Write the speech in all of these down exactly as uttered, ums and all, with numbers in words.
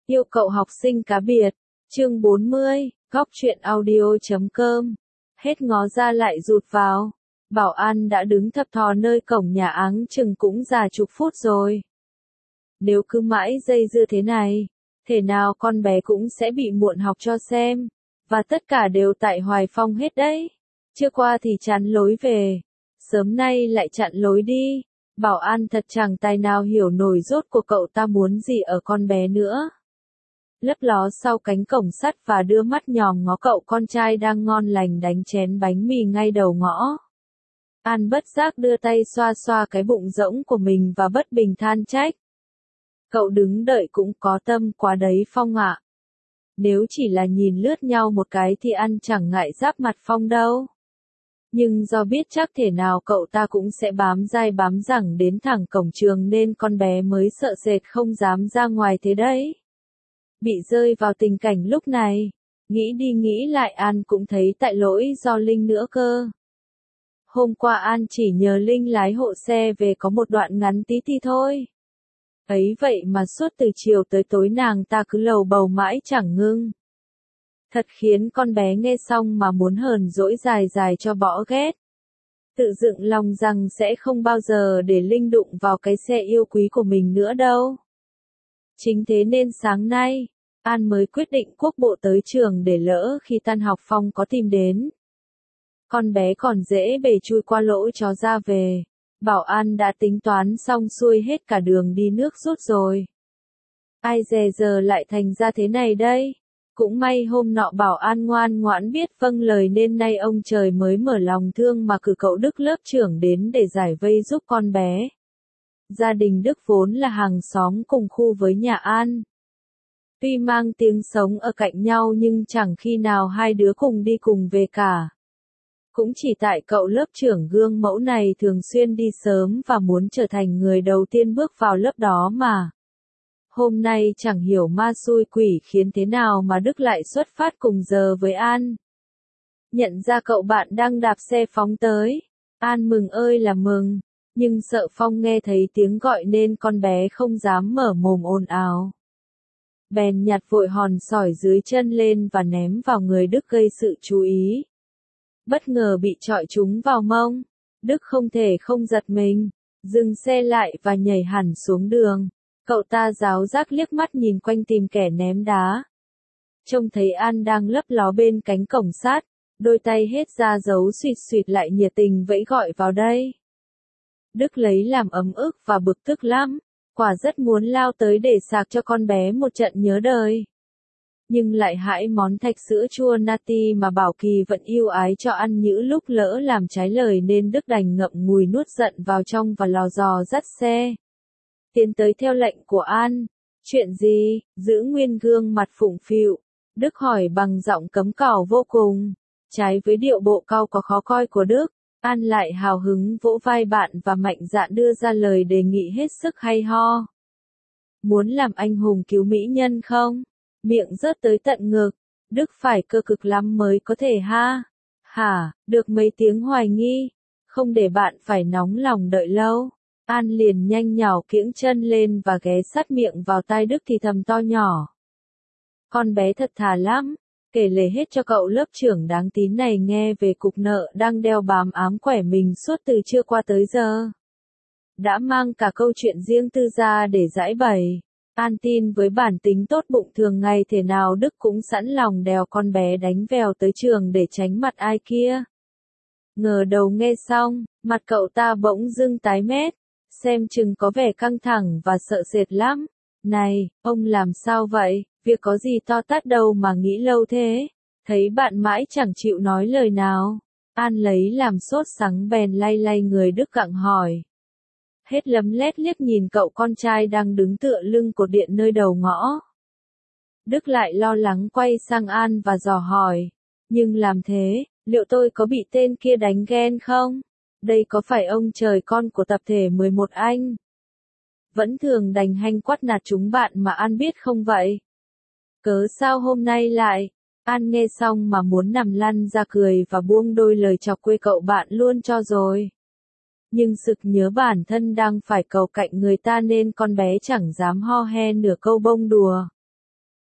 Yêu cậu học sinh cá biệt. Chương bốn mươi, góc truyện audio chấm com. Hết ngó ra lại rụt vào. Bảo an đã đứng thập thò nơi cổng nhà áng chừng cũng già chục phút rồi. Nếu cứ mãi dây dưa thế này, thể nào con bé cũng sẽ bị muộn học cho xem. Và tất cả đều tại Hoài Phong hết đấy. Chưa qua thì chán lối về. Sớm nay lại chặn lối đi. Bảo an thật chẳng tài nào hiểu nổi rốt cuộc cậu ta muốn gì ở con bé nữa. Lấp ló sau cánh cổng sắt và đưa mắt nhòm ngó cậu con trai đang ngon lành đánh chén bánh mì ngay đầu ngõ. An bất giác đưa tay xoa xoa cái bụng rỗng của mình và bất bình than trách. Cậu đứng đợi cũng có tâm quá đấy Phong ạ. Nếu chỉ là nhìn lướt nhau một cái thì An chẳng ngại giáp mặt Phong đâu. Nhưng do biết chắc thể nào cậu ta cũng sẽ bám dai bám dẳng đến thẳng cổng trường nên con bé mới sợ sệt không dám ra ngoài thế đấy. Bị rơi vào tình cảnh lúc này, nghĩ đi nghĩ lại An cũng thấy tại lỗi do Linh nữa cơ. Hôm qua An chỉ nhờ Linh lái hộ xe về có một đoạn ngắn tí ti thôi. Ấy vậy mà suốt từ chiều tới tối nàng ta cứ lầu bầu mãi chẳng ngưng. Thật khiến con bé nghe xong mà muốn hờn dỗi dài dài cho bỏ ghét. Tự dựng lòng rằng sẽ không bao giờ để Linh đụng vào cái xe yêu quý của mình nữa đâu. Chính thế nên sáng nay, An mới quyết định quốc bộ tới trường để lỡ khi tan học Phong có tìm đến. Con bé còn dễ bề chui qua lỗ chó ra về. Bảo an đã tính toán xong xuôi hết cả đường đi nước rút rồi. Ai dè giờ lại thành ra thế này đây. Cũng may hôm nọ bảo an ngoan ngoãn biết vâng lời nên nay ông trời mới mở lòng thương mà cử cậu Đức lớp trưởng đến để giải vây giúp con bé. Gia đình Đức vốn là hàng xóm cùng khu với nhà An. Tuy mang tiếng sống ở cạnh nhau nhưng chẳng khi nào hai đứa cùng đi cùng về cả. Cũng chỉ tại cậu lớp trưởng gương mẫu này thường xuyên đi sớm và muốn trở thành người đầu tiên bước vào lớp đó mà. Hôm nay chẳng hiểu ma xui quỷ khiến thế nào mà Đức lại xuất phát cùng giờ với An. Nhận ra cậu bạn đang đạp xe phóng tới. An mừng ơi là mừng, nhưng sợ Phong nghe thấy tiếng gọi nên con bé không dám mở mồm ồn ào. Bèn nhặt vội hòn sỏi dưới chân lên và ném vào người Đức gây sự chú ý. Bất ngờ bị chọi trúng vào mông. Đức không thể không giật mình, dừng xe lại và nhảy hẳn xuống đường. Cậu ta ráo rác liếc mắt nhìn quanh tìm kẻ ném đá. Trông thấy An đang lấp ló bên cánh cổng sắt, đôi tay hết ra giấu suỵt suỵt lại nhiệt tình vẫy gọi vào đây. Đức lấy làm ấm ức và bực tức lắm, quả rất muốn lao tới để sạc cho con bé một trận nhớ đời. Nhưng lại hãi món thạch sữa chua nati mà Bảo Kỳ vẫn yêu ái cho ăn nhữ lúc lỡ làm trái lời nên Đức đành ngậm ngùi nuốt giận vào trong và lò dò dắt xe. Tiến tới theo lệnh của An. Chuyện gì? Giữ nguyên gương mặt phụng phịu. Đức hỏi bằng giọng cấm cảo vô cùng. Trái với điệu bộ cau có khó coi của Đức, An lại hào hứng vỗ vai bạn và mạnh dạn đưa ra lời đề nghị hết sức hay ho. Muốn làm anh hùng cứu mỹ nhân không? Miệng rớt tới tận ngực. Đức phải cơ cực lắm mới có thể ha. Hả, được mấy tiếng hoài nghi. Không để bạn phải nóng lòng đợi lâu. An liền nhanh nhảu kiễng chân lên và ghé sát miệng vào tai Đức thì thầm to nhỏ. Con bé thật thà lắm, kể lể hết cho cậu lớp trưởng đáng tín này nghe về cục nợ đang đeo bám ám quẻ mình suốt từ trưa qua tới giờ. Đã mang cả câu chuyện riêng tư ra để giải bày. An tin với bản tính tốt bụng thường ngày thể nào Đức cũng sẵn lòng đèo con bé đánh vèo tới trường để tránh mặt ai kia. Ngờ đầu nghe xong, mặt cậu ta bỗng dưng tái mét. Xem chừng có vẻ căng thẳng và sợ sệt lắm. Này, ông làm sao vậy? Việc có gì to tát đâu mà nghĩ lâu thế? Thấy bạn mãi chẳng chịu nói lời nào. An lấy làm sốt sắng bèn lay lay người Đức gặng hỏi. Hết lấm lét liếc nhìn cậu con trai đang đứng tựa lưng cột điện nơi đầu ngõ. Đức lại lo lắng quay sang An và dò hỏi. Nhưng làm thế, liệu tôi có bị tên kia đánh ghen không? Đây có phải ông trời con của tập thể mười một anh? Vẫn thường đành hanh quát nạt chúng bạn mà An biết không vậy? Cớ sao hôm nay lại? An nghe xong mà muốn nằm lăn ra cười và buông đôi lời chọc quê cậu bạn luôn cho rồi. Nhưng sực nhớ bản thân đang phải cầu cạnh người ta nên con bé chẳng dám ho he nửa câu bông đùa.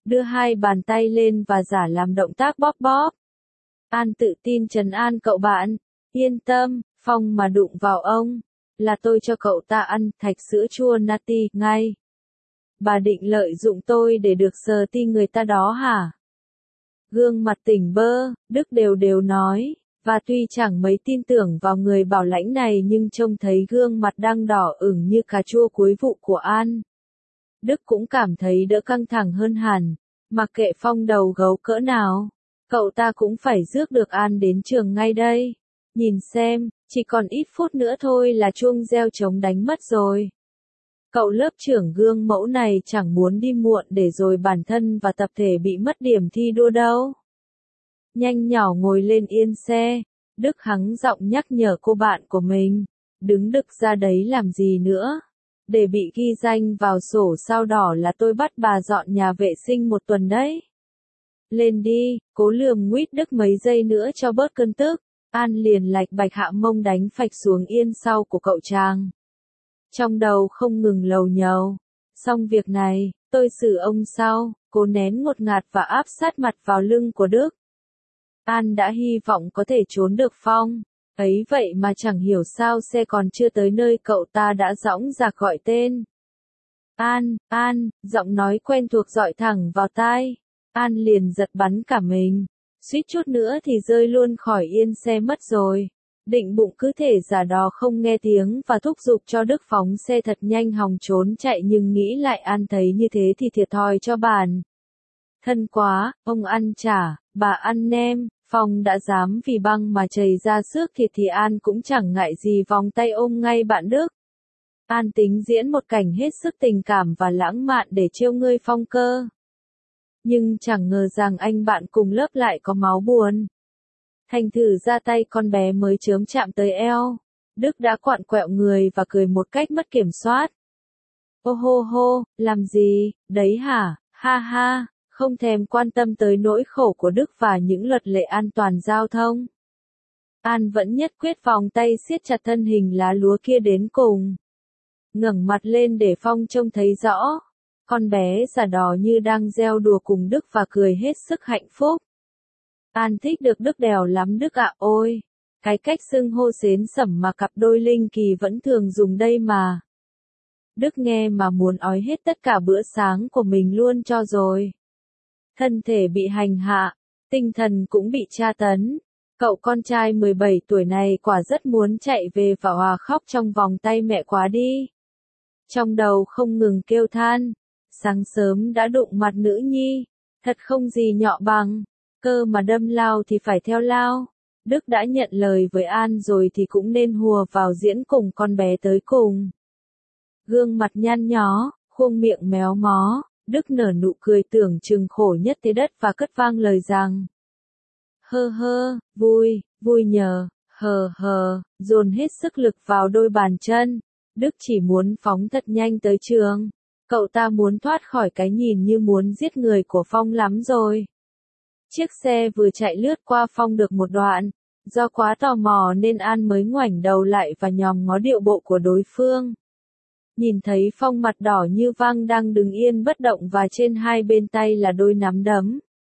đưa hai bàn tay lên và giả làm động tác bóp bóp. An tự tin trấn an cậu bạn, yên tâm, Phong mà đụng vào ông, là tôi cho cậu ta ăn thạch sữa chua nati ngay. Bà định lợi dụng tôi để được sờ ti người ta đó hả? Gương mặt tỉnh bơ, Đức đều đều nói, và tuy chẳng mấy tin tưởng vào người bảo lãnh này nhưng trông thấy gương mặt đang đỏ ửng như cà chua cuối vụ của An. Đức cũng cảm thấy đỡ căng thẳng hơn hẳn, mặc kệ Phong đầu gấu cỡ nào, cậu ta cũng phải rước được An đến trường ngay đây. Nhìn xem, chỉ còn ít phút nữa thôi là chuông reo trống đánh mất rồi. Cậu lớp trưởng gương mẫu này chẳng muốn đi muộn để rồi bản thân và tập thể bị mất điểm thi đua đâu. Nhanh nhỏ ngồi lên yên xe, Đức hắng giọng nhắc nhở cô bạn của mình, đứng đực ra đấy làm gì nữa. Để bị ghi danh vào sổ sao đỏ là tôi bắt bà dọn nhà vệ sinh một tuần đấy. Lên đi, cố lườm nguýt Đức mấy giây nữa cho bớt cơn tức. An liền lạch bạch hạ mông đánh phạch xuống yên sau của cậu chàng. Trong đầu không ngừng lầu nhầu. Xong việc này, tôi xử ông sau, cố nén ngột ngạt và áp sát mặt vào lưng của Đức. An đã hy vọng có thể trốn được Phong. Ấy vậy mà chẳng hiểu sao xe còn chưa tới nơi cậu ta đã dõng dạc gọi tên. An, An, giọng nói quen thuộc dọi thẳng vào tai. An liền giật bắn cả mình. Suýt chút nữa thì rơi luôn khỏi yên xe mất rồi. Định bụng cứ thể giả đò không nghe tiếng và thúc giục cho Đức phóng xe thật nhanh hòng trốn chạy nhưng nghĩ lại An thấy như thế thì thiệt thòi cho bản. Thân quá, ông ăn chả, bà ăn nem, Phong đã dám vì băng mà chầy ra xước thịt thì An cũng chẳng ngại gì vòng tay ôm ngay bạn Đức. An tính diễn một cảnh hết sức tình cảm và lãng mạn để trêu ngươi Phong cơ. Nhưng chẳng ngờ rằng anh bạn cùng lớp lại có máu buồn. Thành thử ra tay con bé mới chớm chạm tới eo. Đức đã quặn quẹo người và cười một cách mất kiểm soát. Ô hô hô, làm gì, đấy hả, ha ha, không thèm quan tâm tới nỗi khổ của Đức và những luật lệ an toàn giao thông. An vẫn nhất quyết vòng tay siết chặt thân hình lá lúa kia đến cùng. Ngẩng mặt lên để Phong trông thấy rõ. Con bé giả đò như đang gieo đùa cùng Đức và cười hết sức hạnh phúc. An thích được Đức đèo lắm Đức ạ, ôi. Cái cách xưng hô xến xẩm mà cặp đôi linh kỳ vẫn thường dùng đây mà. Đức nghe mà muốn ói hết tất cả bữa sáng của mình luôn cho rồi. Thân thể bị hành hạ, tinh thần cũng bị tra tấn. Cậu con trai mười bảy tuổi này quả rất muốn chạy về và hòa khóc trong vòng tay mẹ quá đi. Trong đầu không ngừng kêu than. Sáng sớm đã đụng mặt nữ nhi, thật không gì nhọ bằng, cơ mà đâm lao thì phải theo lao. Đức đã nhận lời với An rồi thì cũng nên hùa vào diễn cùng con bé tới cùng. Gương mặt nhăn nhó, khuôn miệng méo mó, Đức nở nụ cười tưởng chừng khổ nhất thế đất và cất vang lời rằng. Hơ hơ, vui, vui nhờ, hờ hờ, dồn hết sức lực vào đôi bàn chân. Đức chỉ muốn phóng thật nhanh tới trường. Cậu ta muốn thoát khỏi cái nhìn như muốn giết người của Phong lắm rồi. Chiếc xe vừa chạy lướt qua Phong được một đoạn. Do quá tò mò nên An mới ngoảnh đầu lại và nhòm ngó điệu bộ của đối phương. Nhìn thấy Phong mặt đỏ như văng đang đứng yên bất động và trên hai bên tay là đôi nắm đấm.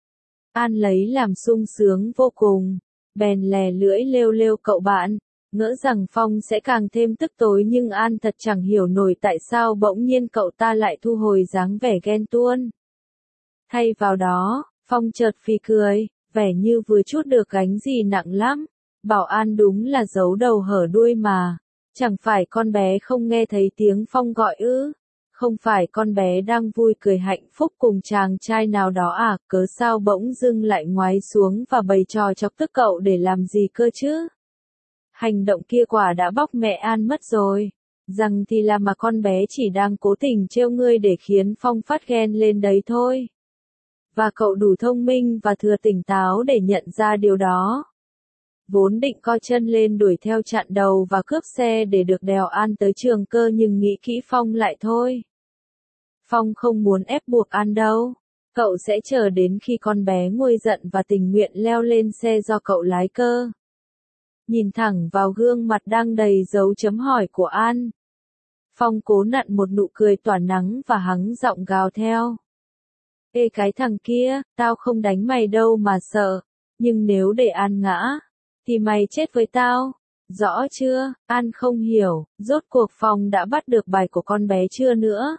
An lấy làm sung sướng vô cùng. Bèn lè lưỡi lêu lêu cậu bạn. Ngỡ rằng Phong sẽ càng thêm tức tối nhưng An thật chẳng hiểu nổi tại sao bỗng nhiên cậu ta lại thu hồi dáng vẻ ghen tuông. Thay vào đó, Phong chợt phì cười, vẻ như vừa trút được gánh gì nặng lắm. Bảo An đúng là giấu đầu hở đuôi mà. Chẳng phải con bé không nghe thấy tiếng Phong gọi ư? Không phải con bé đang vui cười hạnh phúc cùng chàng trai nào đó à? Cớ sao bỗng dưng lại ngoái xuống và bày trò chọc tức cậu để làm gì cơ chứ? Hành động kia quả đã bóc mẹ An mất rồi. Rằng thì là mà con bé chỉ đang cố tình trêu ngươi để khiến Phong phát ghen lên đấy thôi. Và cậu đủ thông minh và thừa tỉnh táo để nhận ra điều đó. Vốn định co chân lên đuổi theo chặn đầu và cướp xe để được đèo An tới trường cơ nhưng nghĩ kỹ Phong lại thôi. Phong không muốn ép buộc An đâu. Cậu sẽ chờ đến khi con bé nguôi giận và tình nguyện leo lên xe do cậu lái cơ. Nhìn thẳng vào gương mặt đang đầy dấu chấm hỏi của An. Phong cố nặn một nụ cười tỏa nắng và hắng giọng gào theo. Ê cái thằng kia, tao không đánh mày đâu mà sợ, nhưng nếu để An ngã, thì mày chết với tao. Rõ chưa? An không hiểu, rốt cuộc Phong đã bắt được bài của con bé chưa nữa.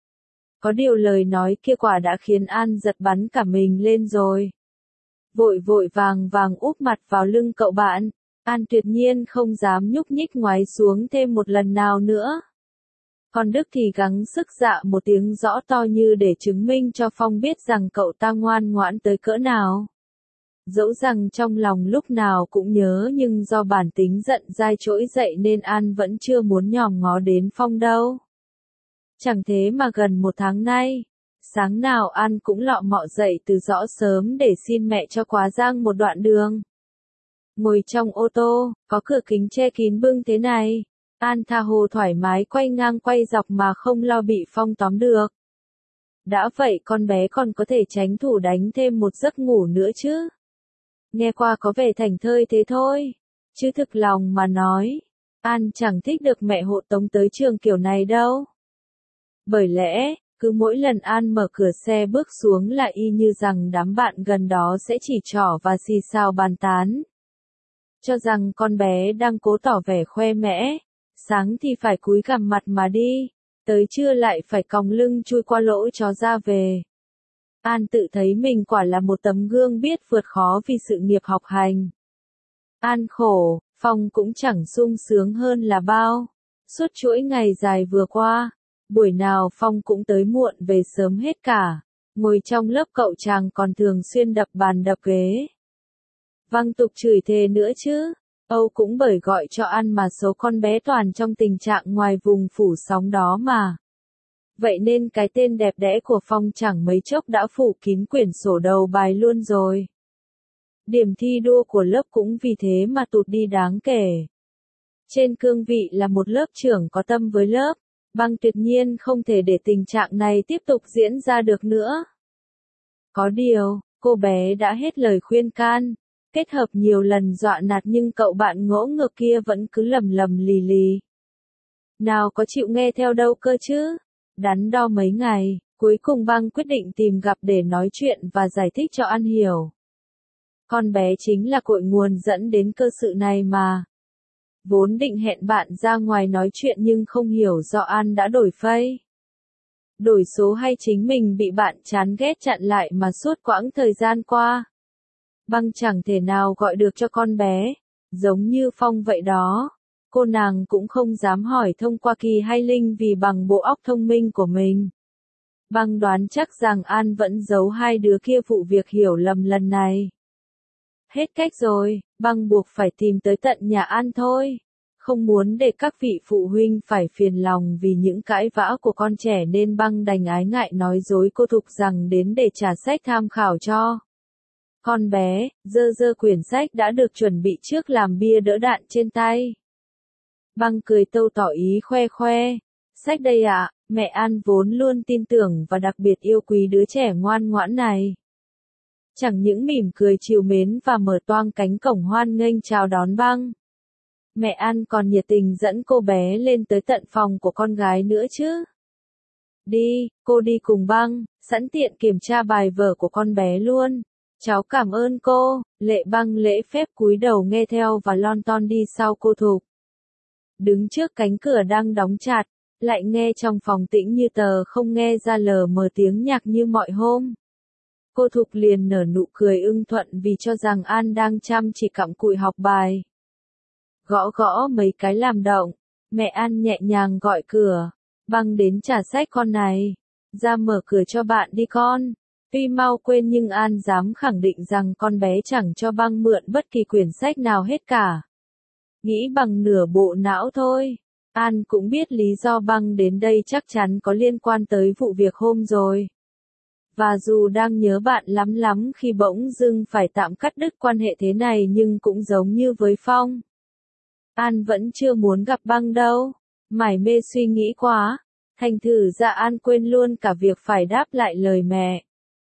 Có điều lời nói kia quả đã khiến An giật bắn cả mình lên rồi. Vội vội vàng vàng úp mặt vào lưng cậu bạn, An tuyệt nhiên không dám nhúc nhích ngoái xuống thêm một lần nào nữa. Còn Đức thì gắng sức dạ một tiếng rõ to như để chứng minh cho Phong biết rằng cậu ta ngoan ngoãn tới cỡ nào. Dẫu rằng trong lòng lúc nào cũng nhớ nhưng do bản tính giận dai trỗi dậy nên An vẫn chưa muốn nhòm ngó đến Phong đâu. Chẳng thế mà gần một tháng nay, sáng nào An cũng lọ mọ dậy từ rõ sớm để xin mẹ cho quá giang một đoạn đường. Ngồi trong ô tô, có cửa kính che kín bưng thế này, An tha hồ thoải mái quay ngang quay dọc mà không lo bị Phong tóm được. Đã vậy con bé còn có thể tránh thủ đánh thêm một giấc ngủ nữa chứ. Nghe qua có vẻ thảnh thơi thế thôi, chứ thực lòng mà nói, An chẳng thích được mẹ hộ tống tới trường kiểu này đâu. Bởi lẽ, cứ mỗi lần An mở cửa xe bước xuống là y như rằng đám bạn gần đó sẽ chỉ trỏ và xì xào bàn tán. Cho rằng con bé đang cố tỏ vẻ khoe mẽ, sáng thì phải cúi gằm mặt mà đi, tới trưa lại phải còng lưng chui qua lỗ chó ra về. An tự thấy mình quả là một tấm gương biết vượt khó vì sự nghiệp học hành. An khổ, Phong cũng chẳng sung sướng hơn là bao. Suốt chuỗi ngày dài vừa qua, buổi nào Phong cũng tới muộn về sớm hết cả. Ngồi trong lớp cậu chàng còn thường xuyên đập bàn đập ghế. Văng tục chửi thề nữa chứ. Âu cũng bởi gọi cho An mà số con bé toàn trong tình trạng ngoài vùng phủ sóng đó mà. Vậy nên cái tên đẹp đẽ của Phong chẳng mấy chốc đã phủ kín quyển sổ đầu bài luôn rồi. Điểm thi đua của lớp cũng vì thế mà tụt đi đáng kể. Trên cương vị là một lớp trưởng có tâm với lớp, Băng tuyệt nhiên không thể để tình trạng này tiếp tục diễn ra được nữa. Có điều, cô bé đã hết lời khuyên can, kết hợp nhiều lần dọa nạt nhưng cậu bạn ngỗ ngược kia vẫn cứ lầm lầm lì lì. Nào có chịu nghe theo đâu cơ chứ? Đắn đo mấy ngày, cuối cùng Băng quyết định tìm gặp để nói chuyện và giải thích cho An hiểu. Con bé chính là cội nguồn dẫn đến cơ sự này mà. Vốn định hẹn bạn ra ngoài nói chuyện nhưng không hiểu do An đã đổi phây. Đổi số hay chính mình bị bạn chán ghét chặn lại mà suốt quãng thời gian qua. Băng chẳng thể nào gọi được cho con bé, giống như Phong vậy đó. Cô nàng cũng không dám hỏi thông qua Kỳ hay Linh vì bằng bộ óc thông minh của mình. Băng đoán chắc rằng An vẫn giấu hai đứa kia vụ việc hiểu lầm lần này. Hết cách rồi, Băng buộc phải tìm tới tận nhà An thôi. Không muốn để các vị phụ huynh phải phiền lòng vì những cãi vã của con trẻ nên Băng đành ái ngại nói dối cô Thục rằng đến để trả sách tham khảo cho. Con bé, dơ dơ quyển sách đã được chuẩn bị trước làm bia đỡ đạn trên tay. Băng cười tâu tỏ ý khoe khoe. Sách đây ạ, à, mẹ An vốn luôn tin tưởng và đặc biệt yêu quý đứa trẻ ngoan ngoãn này. Chẳng những mỉm cười trìu mến và mở toang cánh cổng hoan nghênh chào đón Băng. Mẹ An còn nhiệt tình dẫn cô bé lên tới tận phòng của con gái nữa chứ. Đi, cô đi cùng Băng, sẵn tiện kiểm tra bài vở của con bé luôn. Cháu cảm ơn cô. Lệ Băng lễ phép cúi đầu nghe theo và lon ton đi sau cô Thục. Đứng trước cánh cửa đang đóng chặt, lại nghe trong phòng tĩnh như tờ không nghe ra lờ mờ tiếng nhạc như mọi hôm. Cô Thục liền nở nụ cười ưng thuận vì cho rằng An đang chăm chỉ cặm cụi học bài. Gõ gõ mấy cái làm động, mẹ An nhẹ nhàng gọi cửa. Băng đến trả sách con này. Ra mở cửa cho bạn đi con. Tuy mau quên nhưng An dám khẳng định rằng con bé chẳng cho Băng mượn bất kỳ quyển sách nào hết cả. Nghĩ bằng nửa bộ não thôi. An cũng biết lý do Băng đến đây chắc chắn có liên quan tới vụ việc hôm rồi. Và dù đang nhớ bạn lắm lắm khi bỗng dưng phải tạm cắt đứt quan hệ thế này nhưng cũng giống như với Phong. An vẫn chưa muốn gặp Băng đâu. Mải mê suy nghĩ quá. Thành thử ra An quên luôn cả việc phải đáp lại lời mẹ.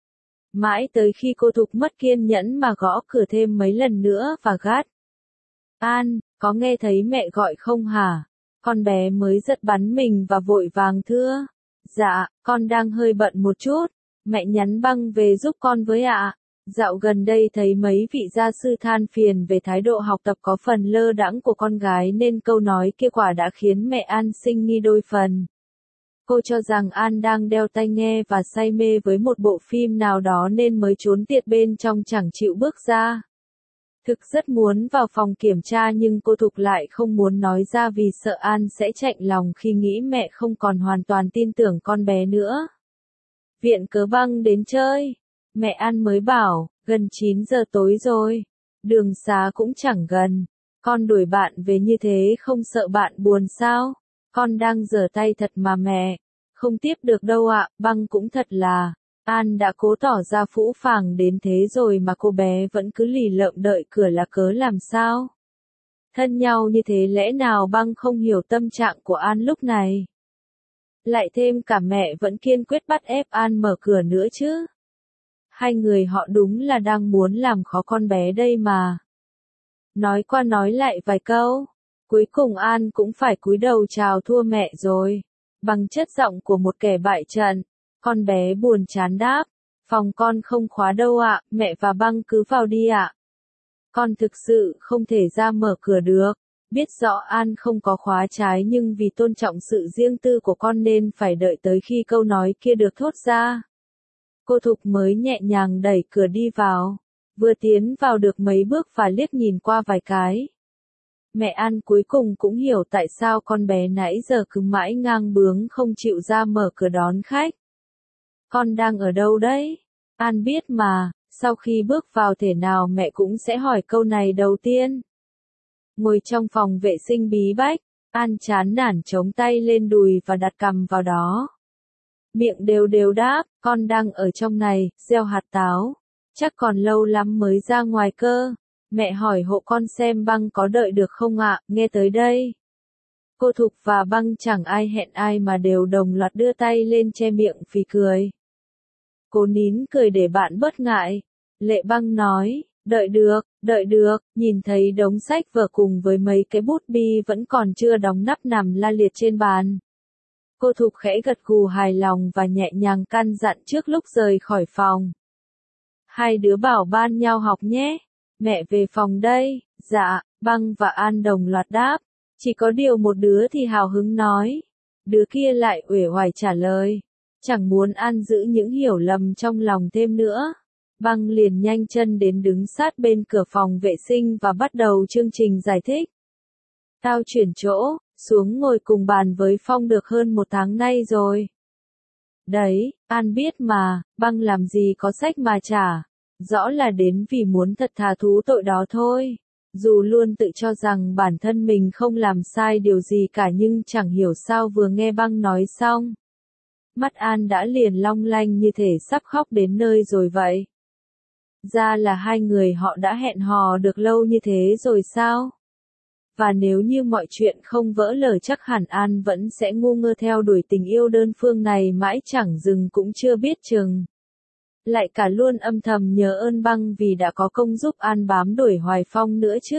Mãi tới khi cô Thục mất kiên nhẫn mà gõ cửa thêm mấy lần nữa và gắt. An, có nghe thấy mẹ gọi không hả? Con bé mới giật bắn mình và vội vàng thưa. Dạ, con đang hơi bận một chút. Mẹ nhắn băng về giúp con với ạ. Dạo gần đây thấy mấy vị gia sư than phiền về thái độ học tập có phần lơ đãng của con gái nên câu nói kia quả đã khiến mẹ An sinh nghi đôi phần. Cô cho rằng An đang đeo tai nghe và say mê với một bộ phim nào đó nên mới trốn tiệt bên trong chẳng chịu bước ra. Thực rất muốn vào phòng kiểm tra nhưng cô Thục lại không muốn nói ra vì sợ An sẽ chạnh lòng khi nghĩ mẹ không còn hoàn toàn tin tưởng con bé nữa. Viện cớ băng đến chơi. Mẹ An mới bảo, gần chín giờ tối rồi. Đường xá cũng chẳng gần. Con đuổi bạn về như thế không sợ bạn buồn sao? Con đang giở tay thật mà mẹ. Không tiếp được đâu ạ, băng cũng thật là. An đã cố tỏ ra phũ phàng đến thế rồi mà cô bé vẫn cứ lì lợm đợi cửa là cớ làm sao? Thân nhau như thế lẽ nào băng không hiểu tâm trạng của An lúc này? Lại thêm cả mẹ vẫn kiên quyết bắt ép An mở cửa nữa chứ. Hai người họ đúng là đang muốn làm khó con bé đây mà. Nói qua nói lại vài câu, cuối cùng An cũng phải cúi đầu chào thua mẹ rồi. Bằng chất giọng của một kẻ bại trận, con bé buồn chán đáp, phòng con không khóa đâu ạ, mẹ và băng cứ vào đi ạ. Con thực sự không thể ra mở cửa được, biết rõ An không có khóa trái nhưng vì tôn trọng sự riêng tư của con nên phải đợi tới khi câu nói kia được thốt ra. Cô Thục mới nhẹ nhàng đẩy cửa đi vào, vừa tiến vào được mấy bước và liếc nhìn qua vài cái. Mẹ An cuối cùng cũng hiểu tại sao con bé nãy giờ cứ mãi ngang bướng không chịu ra mở cửa đón khách. Con đang ở đâu đấy? An biết mà, sau khi bước vào thể nào mẹ cũng sẽ hỏi câu này đầu tiên. Ngồi trong phòng vệ sinh bí bách, An chán nản chống tay lên đùi và đặt cằm vào đó. Miệng đều đều đáp, con đang ở trong này, gieo hạt táo. Chắc còn lâu lắm mới ra ngoài cơ. Mẹ hỏi hộ con xem băng có đợi được không ạ, nghe tới đây. Cô Thục và băng chẳng ai hẹn ai mà đều đồng loạt đưa tay lên che miệng phì cười. Cô nín cười để bạn bớt ngại. Lệ băng nói, đợi được, đợi được, nhìn thấy đống sách vở cùng với mấy cái bút bi vẫn còn chưa đóng nắp nằm la liệt trên bàn. Cô Thục khẽ gật gù hài lòng và nhẹ nhàng căn dặn trước lúc rời khỏi phòng. Hai đứa bảo ban nhau học nhé. Mẹ về phòng đây. Dạ, băng và An đồng loạt đáp. Chỉ có điều một đứa thì hào hứng nói. Đứa kia lại uể oải trả lời. Chẳng muốn An giữ những hiểu lầm trong lòng thêm nữa. Băng liền nhanh chân đến đứng sát bên cửa phòng vệ sinh và bắt đầu chương trình giải thích. Tao chuyển chỗ, xuống ngồi cùng bàn với Phong được hơn một tháng nay rồi. Đấy, An biết mà, băng làm gì có sách mà trả. Rõ là đến vì muốn thật thà thú tội đó thôi. Dù luôn tự cho rằng bản thân mình không làm sai điều gì cả nhưng chẳng hiểu sao vừa nghe băng nói xong. Mắt An đã liền long lanh như thể sắp khóc đến nơi rồi vậy. Ra là hai người họ đã hẹn hò được lâu như thế rồi sao? Và nếu như mọi chuyện không vỡ lở chắc hẳn An vẫn sẽ ngu ngơ theo đuổi tình yêu đơn phương này mãi chẳng dừng cũng chưa biết chừng. Lại cả luôn âm thầm nhớ ơn băng vì đã có công giúp An bám đuổi Hoài Phong nữa chứ.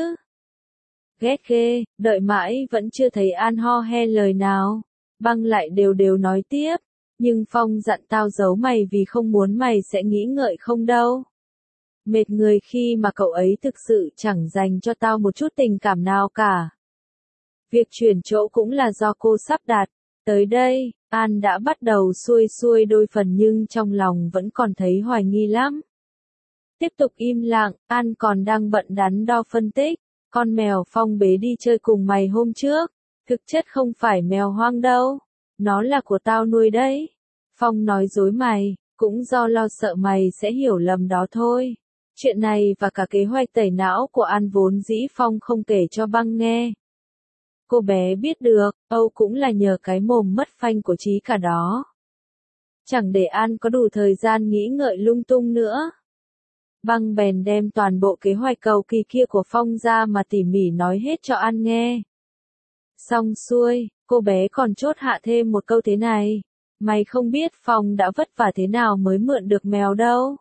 Ghét ghê, đợi mãi vẫn chưa thấy An ho he lời nào. Băng lại đều đều nói tiếp, nhưng Phong dặn tao giấu mày vì không muốn mày sẽ nghĩ ngợi không đâu. Mệt người khi mà cậu ấy thực sự chẳng dành cho tao một chút tình cảm nào cả. Việc chuyển chỗ cũng là do cô sắp đặt. Tới đây, An đã bắt đầu xuôi xuôi đôi phần nhưng trong lòng vẫn còn thấy hoài nghi lắm. Tiếp tục im lặng, An còn đang bận đắn đo phân tích. Con mèo Phong bế đi chơi cùng mày hôm trước. Thực chất không phải mèo hoang đâu. Nó là của tao nuôi đấy. Phong nói dối mày, cũng do lo sợ mày sẽ hiểu lầm đó thôi. Chuyện này và cả kế hoạch tẩy não của An vốn dĩ Phong không kể cho băng nghe. Cô bé biết được, Âu cũng là nhờ cái mồm mất phanh của Chí cả đó. Chẳng để An có đủ thời gian nghĩ ngợi lung tung nữa. Băng bèn đem toàn bộ kế hoạch cầu kỳ kia của Phong ra mà tỉ mỉ nói hết cho An nghe. Xong xuôi, cô bé còn chốt hạ thêm một câu thế này. Mày không biết Phong đã vất vả thế nào mới mượn được mèo đâu.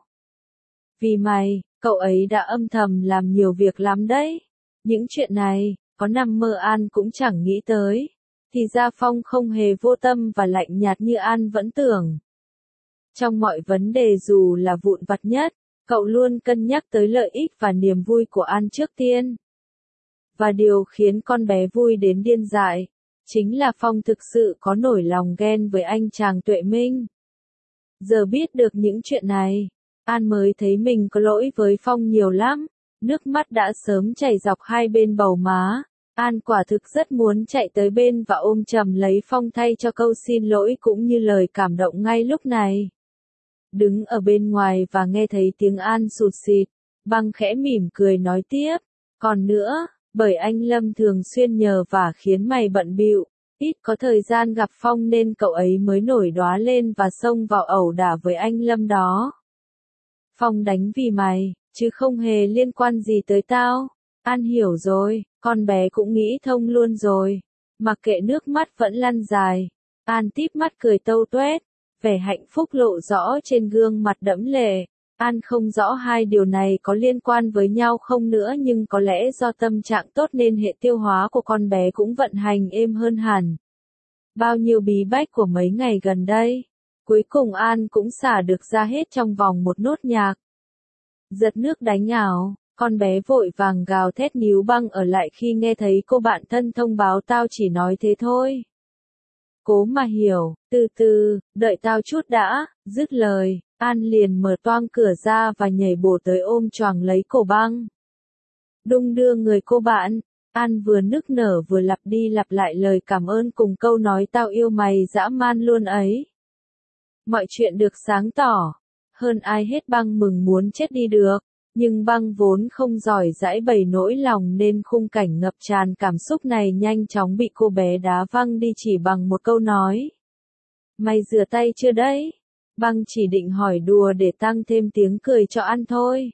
Vì mày, cậu ấy đã âm thầm làm nhiều việc lắm đấy. Những chuyện này, có nằm mơ An cũng chẳng nghĩ tới. Thì ra Phong không hề vô tâm và lạnh nhạt như An vẫn tưởng. Trong mọi vấn đề dù là vụn vặt nhất, cậu luôn cân nhắc tới lợi ích và niềm vui của An trước tiên. Và điều khiến con bé vui đến điên dại, chính là Phong thực sự có nổi lòng ghen với anh chàng Tuệ Minh. Giờ biết được những chuyện này, An mới thấy mình có lỗi với Phong nhiều lắm, nước mắt đã sớm chảy dọc hai bên bầu má. An quả thực rất muốn chạy tới bên và ôm chầm lấy Phong thay cho câu xin lỗi cũng như lời cảm động ngay lúc này. Đứng ở bên ngoài và nghe thấy tiếng An sụt sịt, Băng khẽ mỉm cười nói tiếp, còn nữa, bởi anh Lâm thường xuyên nhờ và khiến mày bận bịu, ít có thời gian gặp Phong nên cậu ấy mới nổi đoá lên và xông vào ẩu đả với anh Lâm đó. Phong đánh vì mày, chứ không hề liên quan gì tới tao. An hiểu rồi, con bé cũng nghĩ thông luôn rồi. Mặc kệ nước mắt vẫn lăn dài, An típ mắt cười tâu tuét, vẻ hạnh phúc lộ rõ trên gương mặt đẫm lệ. An không rõ hai điều này có liên quan với nhau không nữa, nhưng có lẽ do tâm trạng tốt nên hệ tiêu hóa của con bé cũng vận hành êm hơn hẳn. Bao nhiêu bí bách của mấy ngày gần đây, cuối cùng An cũng xả được ra hết trong vòng một nốt nhạc. Giật nước đánh ảo, con bé vội vàng gào thét níu Băng ở lại khi nghe thấy cô bạn thân thông báo tao chỉ nói thế thôi. Cố mà hiểu, từ từ, đợi tao chút đã, dứt lời, An liền mở toang cửa ra và nhảy bổ tới ôm choàng lấy cổ Băng. Đung đưa người cô bạn, An vừa nức nở vừa lặp đi lặp lại lời cảm ơn cùng câu nói tao yêu mày dã man luôn ấy. Mọi chuyện được sáng tỏ, hơn ai hết Băng mừng muốn chết đi được, nhưng Băng vốn không giỏi giãi bày nỗi lòng nên khung cảnh ngập tràn cảm xúc này nhanh chóng bị cô bé đá văng đi chỉ bằng một câu nói. Mày rửa tay chưa đấy? Băng chỉ định hỏi đùa để tăng thêm tiếng cười cho An thôi.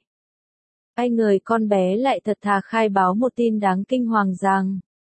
Ai ngờ con bé lại thật thà khai báo một tin đáng kinh hoàng rằng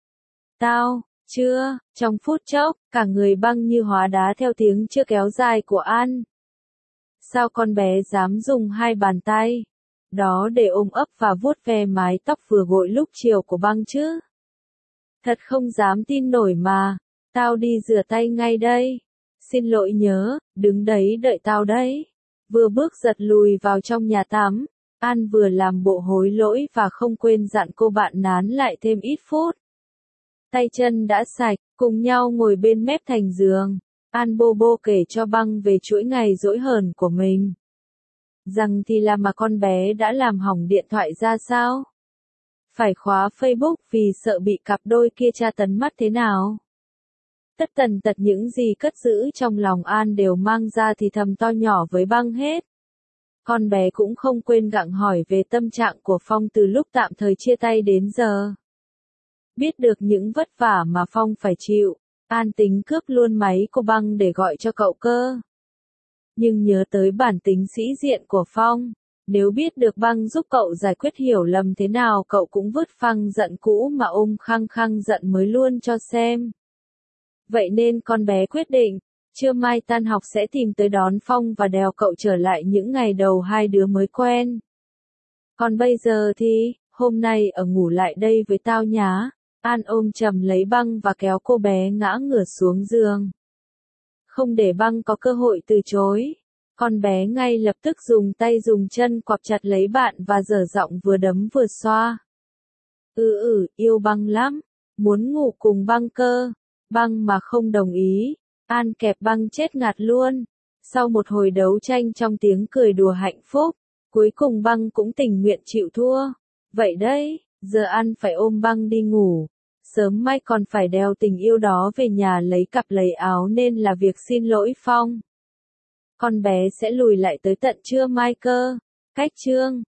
tao, chưa, trong phút chốc, cả người Băng như hóa đá theo tiếng chưa kéo dài của An. Sao con bé dám dùng hai bàn tay đó để ôm ấp và vuốt ve mái tóc vừa gội lúc chiều của Băng chứ? Thật không dám tin nổi mà, tao đi rửa tay ngay đây. Xin lỗi nhớ, đứng đấy đợi tao đấy. Vừa bước giật lùi vào trong nhà tắm, An vừa làm bộ hối lỗi và không quên dặn cô bạn nán lại thêm ít phút. Tay chân đã sạch, cùng nhau ngồi bên mép thành giường, An bô bô kể cho Băng về chuỗi ngày dỗi hờn của mình. Rằng thì là mà con bé đã làm hỏng điện thoại ra sao? Phải khóa Facebook vì sợ bị cặp đôi kia tra tấn mắt thế nào? Tất tần tật những gì cất giữ trong lòng An đều mang ra thì thầm to nhỏ với Băng hết. Con bé cũng không quên gặng hỏi về tâm trạng của Phong từ lúc tạm thời chia tay đến giờ. Biết được những vất vả mà Phong phải chịu, An tính cướp luôn máy của Băng để gọi cho cậu cơ. Nhưng nhớ tới bản tính sĩ diện của Phong, nếu biết được Băng giúp cậu giải quyết hiểu lầm thế nào cậu cũng vứt phăng giận cũ mà ôm khăng khăng giận mới luôn cho xem. Vậy nên con bé quyết định, trưa mai tan học sẽ tìm tới đón Phong và đèo cậu trở lại những ngày đầu hai đứa mới quen. Còn bây giờ thì, hôm nay ở ngủ lại đây với tao nhá. An ôm chầm lấy Băng và kéo cô bé ngã ngửa xuống giường. Không để Băng có cơ hội từ chối, con bé ngay lập tức dùng tay dùng chân quặp chặt lấy bạn và dở giọng vừa đấm vừa xoa. Ừ ừ, yêu Băng lắm, muốn ngủ cùng Băng cơ. Băng mà không đồng ý, An kẹp Băng chết ngạt luôn. Sau một hồi đấu tranh trong tiếng cười đùa hạnh phúc, cuối cùng Băng cũng tình nguyện chịu thua. Vậy đấy, giờ An phải ôm Băng đi ngủ. Sớm mai còn phải đeo tình yêu đó về nhà lấy cặp lấy áo nên là việc xin lỗi Phong. Con bé sẽ lùi lại tới tận trưa mai cơ. Cách chương